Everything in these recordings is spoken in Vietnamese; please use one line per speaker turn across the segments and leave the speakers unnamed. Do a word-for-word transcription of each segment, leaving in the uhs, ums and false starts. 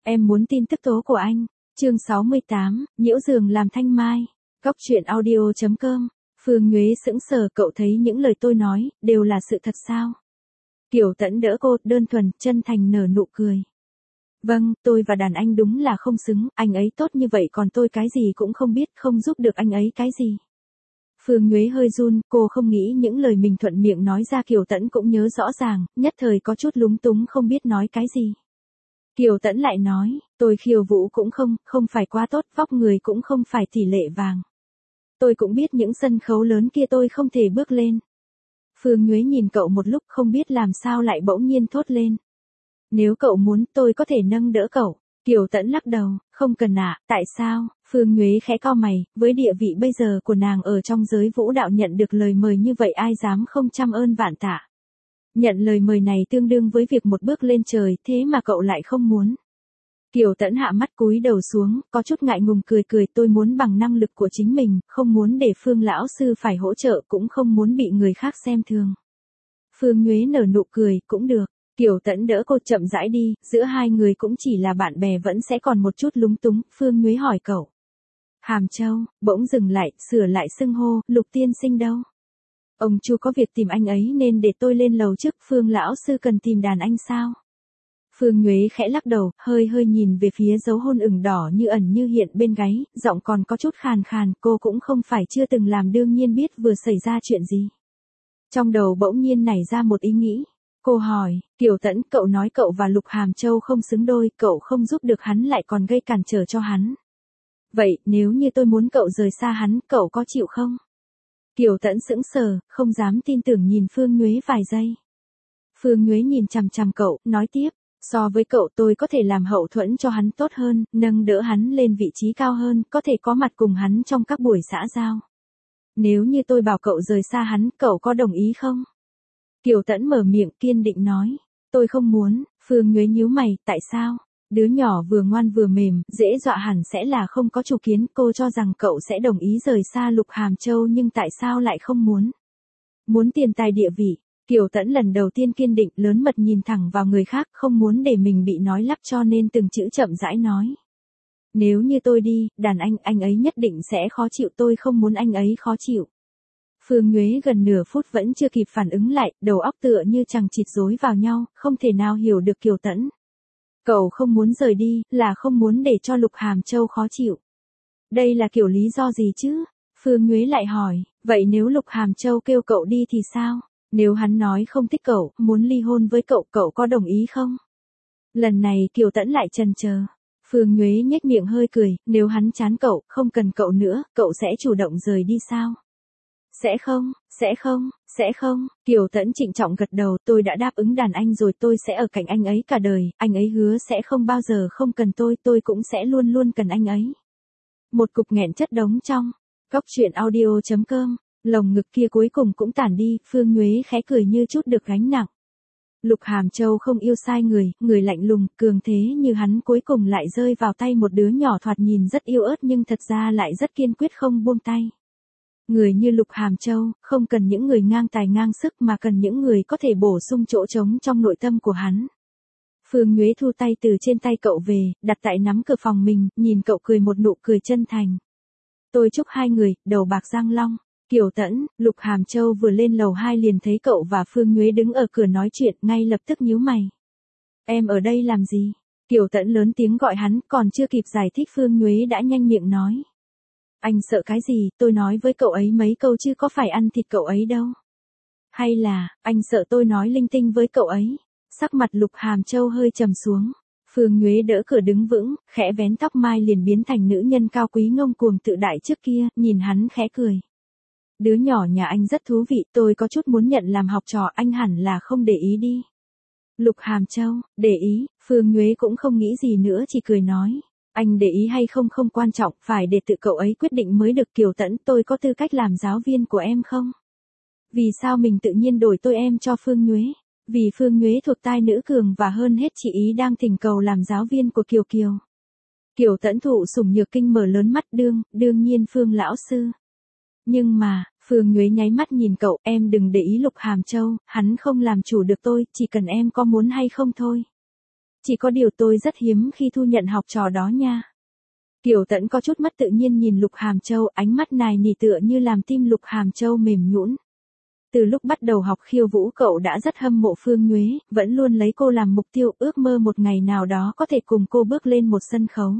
Em muốn tin tức tố của anh. Chương sáu mươi tám, nhiễu giường làm thanh mai. Góc truyện audio chấm com. Phương Nhuế sững sờ, cậu thấy những lời tôi nói, đều là sự thật sao? Kiều Tẫn đỡ cô, đơn thuần, chân thành nở nụ cười. Vâng, tôi và đàn anh đúng là không xứng, anh ấy tốt như vậy còn tôi cái gì cũng không biết, không giúp được anh ấy cái gì. Phương Nhuế hơi run, cô không nghĩ những lời mình thuận miệng nói ra Kiều Tẫn cũng nhớ rõ ràng, nhất thời có chút lúng túng không biết nói cái gì. Kiều Tẫn lại nói, tôi khiêu vũ cũng không, không phải quá tốt, vóc người cũng không phải tỷ lệ vàng. Tôi cũng biết những sân khấu lớn kia tôi không thể bước lên. Phương Nhuế nhìn cậu một lúc không biết làm sao lại bỗng nhiên thốt lên. Nếu cậu muốn tôi có thể nâng đỡ cậu. Kiều Tẫn lắc đầu, không cần ạ, à, tại sao? Phương Nhuế khẽ cau mày, với địa vị bây giờ của nàng ở trong giới vũ đạo nhận được lời mời như vậy ai dám không trăm ơn vạn tạ. Nhận lời mời này tương đương với việc một bước lên trời, thế mà cậu lại không muốn. Kiều Tẫn hạ mắt cúi đầu xuống, có chút ngại ngùng cười cười, tôi muốn bằng năng lực của chính mình, không muốn để Phương lão sư phải hỗ trợ, cũng không muốn bị người khác xem thường. Phương Nhuế nở nụ cười, cũng được. Kiều Tẫn đỡ cô chậm rãi đi, giữa hai người cũng chỉ là bạn bè vẫn sẽ còn một chút lúng túng. Phương Nhuế hỏi cậu. Hàm Châu, bỗng dừng lại, sửa lại xưng hô, Lục tiên sinh đâu? Ông Chu có việc tìm anh ấy nên để tôi lên lầu trước. Phương lão sư cần tìm đàn anh sao? Phương Nhuế khẽ lắc đầu, hơi hơi nhìn về phía dấu hôn ửng đỏ như ẩn như hiện bên gáy, giọng còn có chút khàn khàn, cô cũng không phải chưa từng làm đương nhiên biết vừa xảy ra chuyện gì. Trong đầu bỗng nhiên nảy ra một ý nghĩ. Cô hỏi, Kiều Tẫn, cậu nói cậu và Lục Hàm Châu không xứng đôi, cậu không giúp được hắn lại còn gây cản trở cho hắn. Vậy, nếu như tôi muốn cậu rời xa hắn, cậu có chịu không? Kiều Tẫn sững sờ, không dám tin tưởng nhìn Phương Nhuế vài giây. Phương Nhuế nhìn chằm chằm cậu, nói tiếp, so với cậu tôi có thể làm hậu thuẫn cho hắn tốt hơn, nâng đỡ hắn lên vị trí cao hơn, có thể có mặt cùng hắn trong các buổi xã giao. Nếu như tôi bảo cậu rời xa hắn, cậu có đồng ý không? Kiều Tẫn mở miệng kiên định nói, tôi không muốn. Phương Nhuế nhíu mày, tại sao? Đứa nhỏ vừa ngoan vừa mềm, dễ dọa hẳn sẽ là không có chủ kiến, cô cho rằng cậu sẽ đồng ý rời xa Lục Hàm Châu nhưng tại sao lại không muốn? Muốn tiền tài địa vị. Kiều Tẫn lần đầu tiên kiên định, lớn mật nhìn thẳng vào người khác, không muốn để mình bị nói lắp cho nên từng chữ chậm rãi nói. Nếu như tôi đi, đàn anh, anh ấy nhất định sẽ khó chịu, tôi không muốn anh ấy khó chịu. Phương Nhuế gần nửa phút vẫn chưa kịp phản ứng lại, đầu óc tựa như chằng chịt rối vào nhau, không thể nào hiểu được Kiều Tẫn. Cậu không muốn rời đi, là không muốn để cho Lục Hàm Châu khó chịu. Đây là kiểu lý do gì chứ? Phương Nhuế lại hỏi, vậy nếu Lục Hàm Châu kêu cậu đi thì sao? Nếu hắn nói không thích cậu, muốn ly hôn với cậu, cậu có đồng ý không? Lần này Kiều Tẫn lại chần chờ. Phương Nhuế nhếch miệng hơi cười, nếu hắn chán cậu, không cần cậu nữa, cậu sẽ chủ động rời đi sao? Sẽ không, sẽ không, sẽ không. Kiều Tẫn trịnh trọng gật đầu, tôi đã đáp ứng đàn anh rồi, tôi sẽ ở cạnh anh ấy cả đời, anh ấy hứa sẽ không bao giờ không cần tôi, tôi cũng sẽ luôn luôn cần anh ấy. Một cục nghẹn chất đống trong. Góc truyện audio chấm com. Lồng ngực kia cuối cùng cũng tản đi, Phương Nhuế khẽ cười như chút được gánh nặng. Lục Hàm Châu không yêu sai người, người lạnh lùng, cường thế như hắn cuối cùng lại rơi vào tay một đứa nhỏ thoạt nhìn rất yêu ớt nhưng thật ra lại rất kiên quyết không buông tay. Người như Lục Hàm Châu, không cần những người ngang tài ngang sức mà cần những người có thể bổ sung chỗ trống trong nội tâm của hắn. Phương Nhuế thu tay từ trên tay cậu về, đặt tại nắm cửa phòng mình, nhìn cậu cười một nụ cười chân thành. Tôi chúc hai người, đầu bạc răng long. Kiều Tẫn, Lục Hàm Châu vừa lên lầu hai liền thấy cậu và Phương Nhuế đứng ở cửa nói chuyện, ngay lập tức nhíu mày. Em ở đây làm gì? Kiều Tẫn lớn tiếng gọi hắn, còn chưa kịp giải thích Phương Nhuế đã nhanh miệng nói. Anh sợ cái gì, tôi nói với cậu ấy mấy câu chứ có phải ăn thịt cậu ấy đâu. Hay là, anh sợ tôi nói linh tinh với cậu ấy. Sắc mặt Lục Hàm Châu hơi trầm xuống. Phương Nhuế đỡ cửa đứng vững, khẽ vén tóc mai liền biến thành nữ nhân cao quý ngông cuồng tự đại trước kia, nhìn hắn khẽ cười. Đứa nhỏ nhà anh rất thú vị, tôi có chút muốn nhận làm học trò, anh hẳn là không để ý đi. Lục Hàm Châu, để ý. Phương Nhuế cũng không nghĩ gì nữa chỉ cười nói. Anh để ý hay không không quan trọng, phải để tự cậu ấy quyết định mới được. Kiều Tẫn, tôi có tư cách làm giáo viên của em không? Vì sao mình tự nhiên đổi tôi em cho Phương Nhuế? Vì Phương Nhuế thuộc tai nữ cường và hơn hết chị ý đang thỉnh cầu làm giáo viên của Kiều Kiều. Kiều Tẫn thụ sủng nhược kinh mở lớn mắt, đương, đương nhiên Phương lão sư. Nhưng mà, Phương Nhuế nháy mắt nhìn cậu, em đừng để ý Lục Hàm Châu, hắn không làm chủ được tôi, chỉ cần em có muốn hay không thôi. Chỉ có điều tôi rất hiếm khi thu nhận học trò đó nha. Kiều Tẫn có chút mất tự nhiên nhìn Lục Hàm Châu, ánh mắt nài nỉ tựa như làm tim Lục Hàm Châu mềm nhũn. Từ lúc bắt đầu học khiêu vũ cậu đã rất hâm mộ Phương Nhuế, vẫn luôn lấy cô làm mục tiêu, ước mơ một ngày nào đó có thể cùng cô bước lên một sân khấu.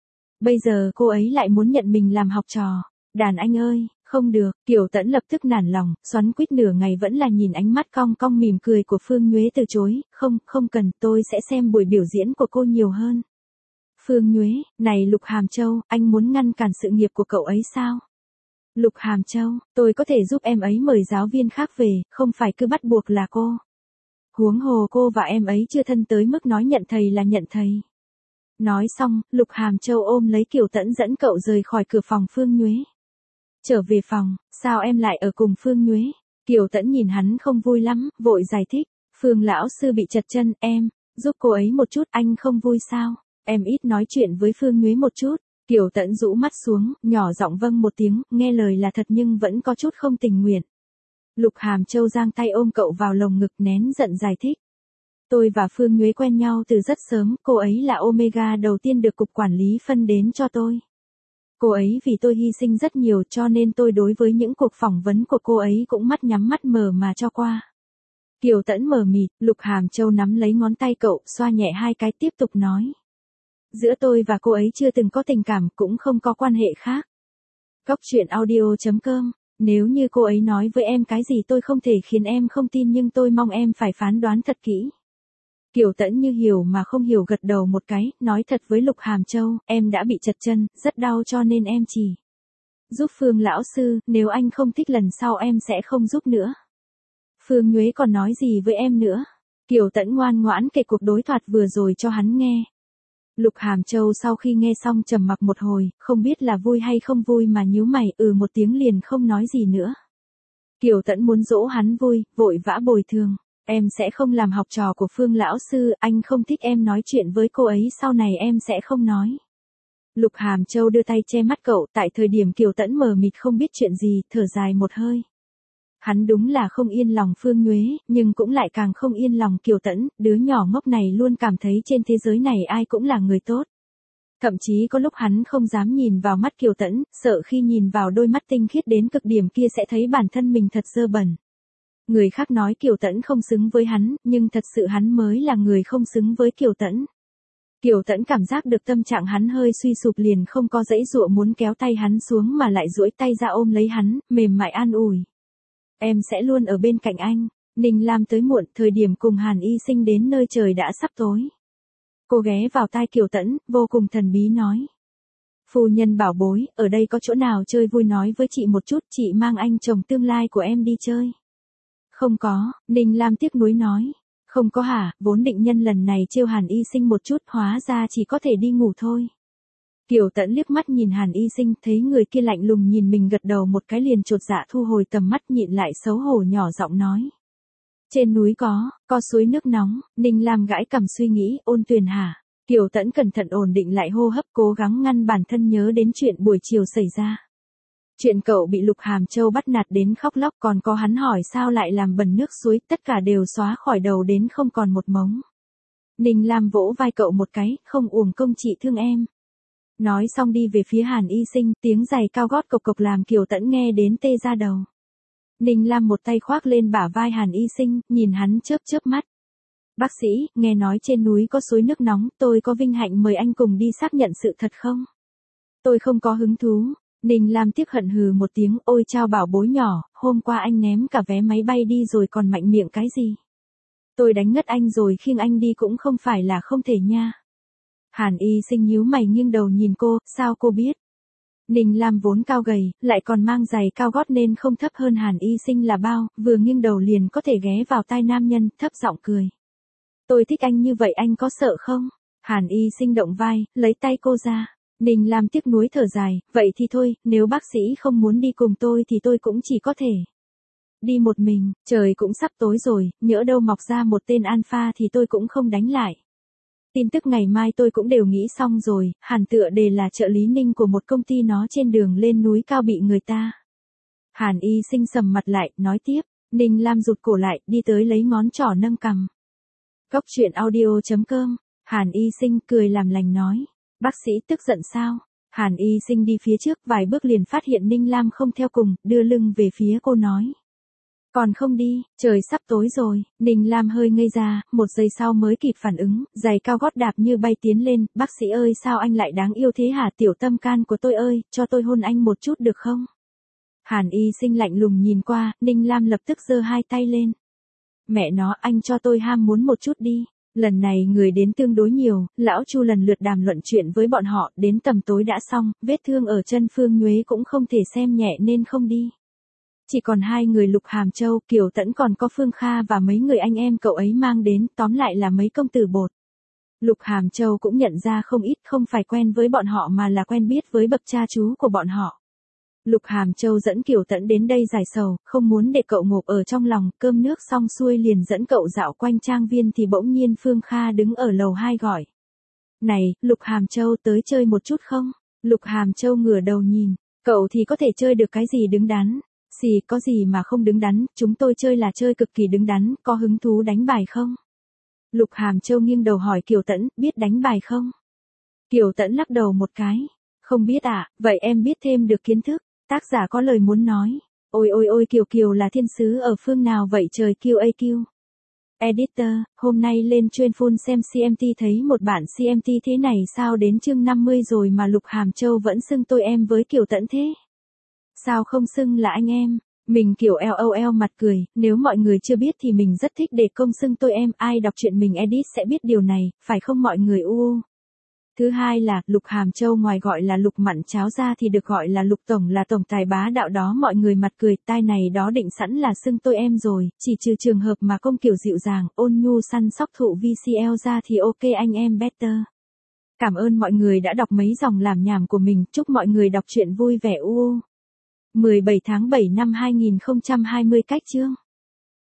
Bây giờ cô ấy lại muốn nhận mình làm học trò. Đàn anh ơi, không được, Kiều Tẫn lập tức nản lòng, xoắn quýt nửa ngày vẫn là nhìn ánh mắt cong cong mỉm cười của Phương Nhuế từ chối, không, không cần, tôi sẽ xem buổi biểu diễn của cô nhiều hơn. Phương Nhuế, này Lục Hàm Châu, anh muốn ngăn cản sự nghiệp của cậu ấy sao? Lục Hàm Châu, tôi có thể giúp em ấy mời giáo viên khác về, không phải cứ bắt buộc là cô. Huống hồ cô và em ấy chưa thân tới mức nói nhận thầy là nhận thầy. Nói xong, Lục Hàm Châu ôm lấy Kiều Tẫn dẫn cậu rời khỏi cửa phòng Phương Nhuế. Trở về phòng, sao em lại ở cùng Phương Nhuế? Kiều Tẫn nhìn hắn không vui lắm, vội giải thích. Phương lão sư bị trật chân, em, giúp cô ấy một chút, anh không vui sao? Em ít nói chuyện với Phương Nhuế một chút. Kiều Tẫn rũ mắt xuống, nhỏ giọng vâng một tiếng, nghe lời là thật nhưng vẫn có chút không tình nguyện. Lục Hàm Châu giang tay ôm cậu vào lồng ngực nén giận giải thích. Tôi và Phương Nhuế quen nhau từ rất sớm, cô ấy là Omega đầu tiên được cục quản lý phân đến cho tôi. Cô ấy vì tôi hy sinh rất nhiều cho nên tôi đối với những cuộc phỏng vấn của cô ấy cũng mắt nhắm mắt mở mà cho qua. Kiều Tẫn mờ mịt, Lục Hàm Châu nắm lấy ngón tay cậu, xoa nhẹ hai cái tiếp tục nói. Giữa tôi và cô ấy chưa từng có tình cảm, cũng không có quan hệ khác. Cóc truyện audio chấm com. Nếu như cô ấy nói với em cái gì tôi không thể khiến em không tin nhưng tôi mong em phải phán đoán thật kỹ. Kiều Tẫn như hiểu mà không hiểu gật đầu một cái, nói thật với Lục Hàm Châu, em đã bị trật chân, rất đau cho nên em chỉ giúp Phương lão sư, nếu anh không thích lần sau em sẽ không giúp nữa. Phương Nhuế còn nói gì với em nữa? Kiều Tẫn ngoan ngoãn kể cuộc đối thoại vừa rồi cho hắn nghe. Lục Hàm Châu sau khi nghe xong trầm mặc một hồi, không biết là vui hay không vui mà nhíu mày, ừ một tiếng liền không nói gì nữa. Kiều Tẫn muốn dỗ hắn vui, vội vã bồi thường. Em sẽ không làm học trò của Phương lão sư, anh không thích em nói chuyện với cô ấy sau này em sẽ không nói. Lục Hàm Châu đưa tay che mắt cậu, tại thời điểm Kiều Tẫn mờ mịt không biết chuyện gì, thở dài một hơi. Hắn đúng là không yên lòng Phương Nhuế, nhưng cũng lại càng không yên lòng Kiều Tẫn, đứa nhỏ ngốc này luôn cảm thấy trên thế giới này ai cũng là người tốt. Thậm chí có lúc hắn không dám nhìn vào mắt Kiều Tẫn, sợ khi nhìn vào đôi mắt tinh khiết đến cực điểm kia sẽ thấy bản thân mình thật dơ bẩn. Người khác nói Kiều Tẫn không xứng với hắn, nhưng thật sự hắn mới là người không xứng với Kiều Tẫn. Kiều Tẫn cảm giác được tâm trạng hắn hơi suy sụp liền không có dãy dụa muốn kéo tay hắn xuống mà lại duỗi tay ra ôm lấy hắn, mềm mại an ủi. Em sẽ luôn ở bên cạnh anh. Ninh Lam tới muộn, thời điểm cùng Hàn Y Sinh đến nơi trời đã sắp tối. Cô ghé vào tai Kiều Tẫn, vô cùng thần bí nói. Phu nhân bảo bối, ở đây có chỗ nào chơi vui nói với chị một chút, chị mang anh chồng tương lai của em đi chơi. Không có, Ninh Lam tiếc nuối nói. Không có hả, vốn định nhân lần này trêu Hàn Y Sinh một chút, hóa ra chỉ có thể đi ngủ thôi. Kiều Tẫn liếc mắt nhìn Hàn Y Sinh, thấy người kia lạnh lùng nhìn mình gật đầu một cái liền chột dạ thu hồi tầm mắt nhịn lại xấu hổ nhỏ giọng nói. Trên núi có, có suối nước nóng, Ninh Lam gãi cằm suy nghĩ, Ôn Tuyền hả? Kiều Tẫn cẩn thận ổn định lại hô hấp cố gắng ngăn bản thân nhớ đến chuyện buổi chiều xảy ra. Chuyện cậu bị Lục Hàm Châu bắt nạt đến khóc lóc còn có hắn hỏi sao lại làm bẩn nước suối, tất cả đều xóa khỏi đầu đến không còn một mống. Ninh Lam vỗ vai cậu một cái, không uổng công chị thương em. Nói xong đi về phía Hàn Y Sinh, tiếng giày cao gót cộc cộc làm Kiều Tẫn nghe đến tê ra đầu. Ninh Lam một tay khoác lên bả vai Hàn Y Sinh, nhìn hắn chớp chớp mắt. Bác sĩ, nghe nói trên núi có suối nước nóng, tôi có vinh hạnh mời anh cùng đi xác nhận sự thật không? Tôi không có hứng thú. Ninh Lam tiếc hận hừ một tiếng, ôi chao bảo bối nhỏ, hôm qua anh ném cả vé máy bay đi rồi còn mạnh miệng cái gì? Tôi đánh ngất anh rồi khiêng anh đi cũng không phải là không thể nha. Hàn Y Sinh nhíu mày nghiêng đầu nhìn cô, sao cô biết? Ninh Lam vốn cao gầy, lại còn mang giày cao gót nên không thấp hơn Hàn Y Sinh là bao, vừa nghiêng đầu liền có thể ghé vào tai nam nhân, thấp giọng cười. Tôi thích anh như vậy anh có sợ không? Hàn Y Sinh động vai, lấy tay cô ra. Ninh Lam tiếc nuối thở dài, vậy thì thôi, nếu bác sĩ không muốn đi cùng tôi thì tôi cũng chỉ có thể đi một mình, trời cũng sắp tối rồi, nhỡ đâu mọc ra một tên alpha thì tôi cũng không đánh lại. Tin tức ngày mai tôi cũng đều nghĩ xong rồi, Hàn tựa đề là trợ lý Ninh của một công ty nó trên đường lên núi cao bị người ta. Hàn Y Sinh sầm mặt lại, nói tiếp, Ninh Lam rụt cổ lại, đi tới lấy ngón trỏ nâng cằm. Cóc truyện audio chấm com Hàn Y Sinh cười làm lành nói. Bác sĩ tức giận sao? Hàn Y Sinh đi phía trước vài bước liền phát hiện Ninh Lam không theo cùng, đưa lưng về phía cô nói. Còn không đi, trời sắp tối rồi. Ninh Lam hơi ngây ra, một giây sau mới kịp phản ứng, giày cao gót đạp như bay tiến lên. Bác sĩ ơi, sao anh lại đáng yêu thế hả? Tiểu tâm can của tôi ơi, cho tôi hôn anh một chút được không? Hàn Y Sinh lạnh lùng nhìn qua, Ninh Lam lập tức giơ hai tay lên. Mẹ nó, anh cho tôi ham muốn một chút đi. Lần này người đến tương đối nhiều, lão Chu lần lượt đàm luận chuyện với bọn họ, đến tầm tối đã xong, vết thương ở chân Phương Nhuế cũng không thể xem nhẹ nên không đi. Chỉ còn hai người Lục Hàm Châu, Kiều Tẫn còn có Phương Kha và mấy người anh em cậu ấy mang đến, tóm lại là mấy công tử bột. Lục Hàm Châu cũng nhận ra không ít, không phải quen với bọn họ mà là quen biết với bậc cha chú của bọn họ. Lục Hàm Châu dẫn Kiều Tẫn đến đây giải sầu, không muốn để cậu ngộp ở trong lòng, cơm nước xong xuôi liền dẫn cậu dạo quanh trang viên thì bỗng nhiên Phương Kha đứng ở lầu hai gọi. Này, Lục Hàm Châu tới chơi một chút không? Lục Hàm Châu ngửa đầu nhìn, cậu thì có thể chơi được cái gì đứng đắn? Xì, có gì mà không đứng đắn, chúng tôi chơi là chơi cực kỳ đứng đắn, có hứng thú đánh bài không? Lục Hàm Châu nghiêng đầu hỏi Kiều Tẫn, biết đánh bài không? Kiều Tẫn lắc đầu một cái, không biết ạ, à, vậy em biết thêm được kiến thức. Tác giả có lời muốn nói. Ôi ôi ôi Kiều Kiều là thiên sứ ở phương nào vậy trời quy a quy. Editor, hôm nay lên chuyên full xem xê em tê thấy một bản xê em tê thế này sao đến chương năm mươi rồi mà Lục Hàm Châu vẫn xưng tôi em với Kiều Tẫn thế? Sao không xưng là anh em? Mình kiểu lol mặt cười, nếu mọi người chưa biết thì mình rất thích để công xưng tôi em, ai đọc chuyện mình edit sẽ biết điều này, phải không mọi người u. Thứ hai là, Lục Hàm Châu ngoài gọi là Lục Mặn Cháo ra thì được gọi là Lục Tổng là tổng tài bá đạo đó mọi người mặt cười, tai này đó định sẵn là xưng tôi em rồi, chỉ trừ trường hợp mà công kiểu dịu dàng, ôn nhu săn sóc thụ vê xê lờ ra thì ok anh em better. Cảm ơn mọi người đã đọc mấy dòng làm nhảm của mình, chúc mọi người đọc truyện vui vẻ u. mười bảy tháng bảy năm hai nghìn không trăm hai mươi cách chương.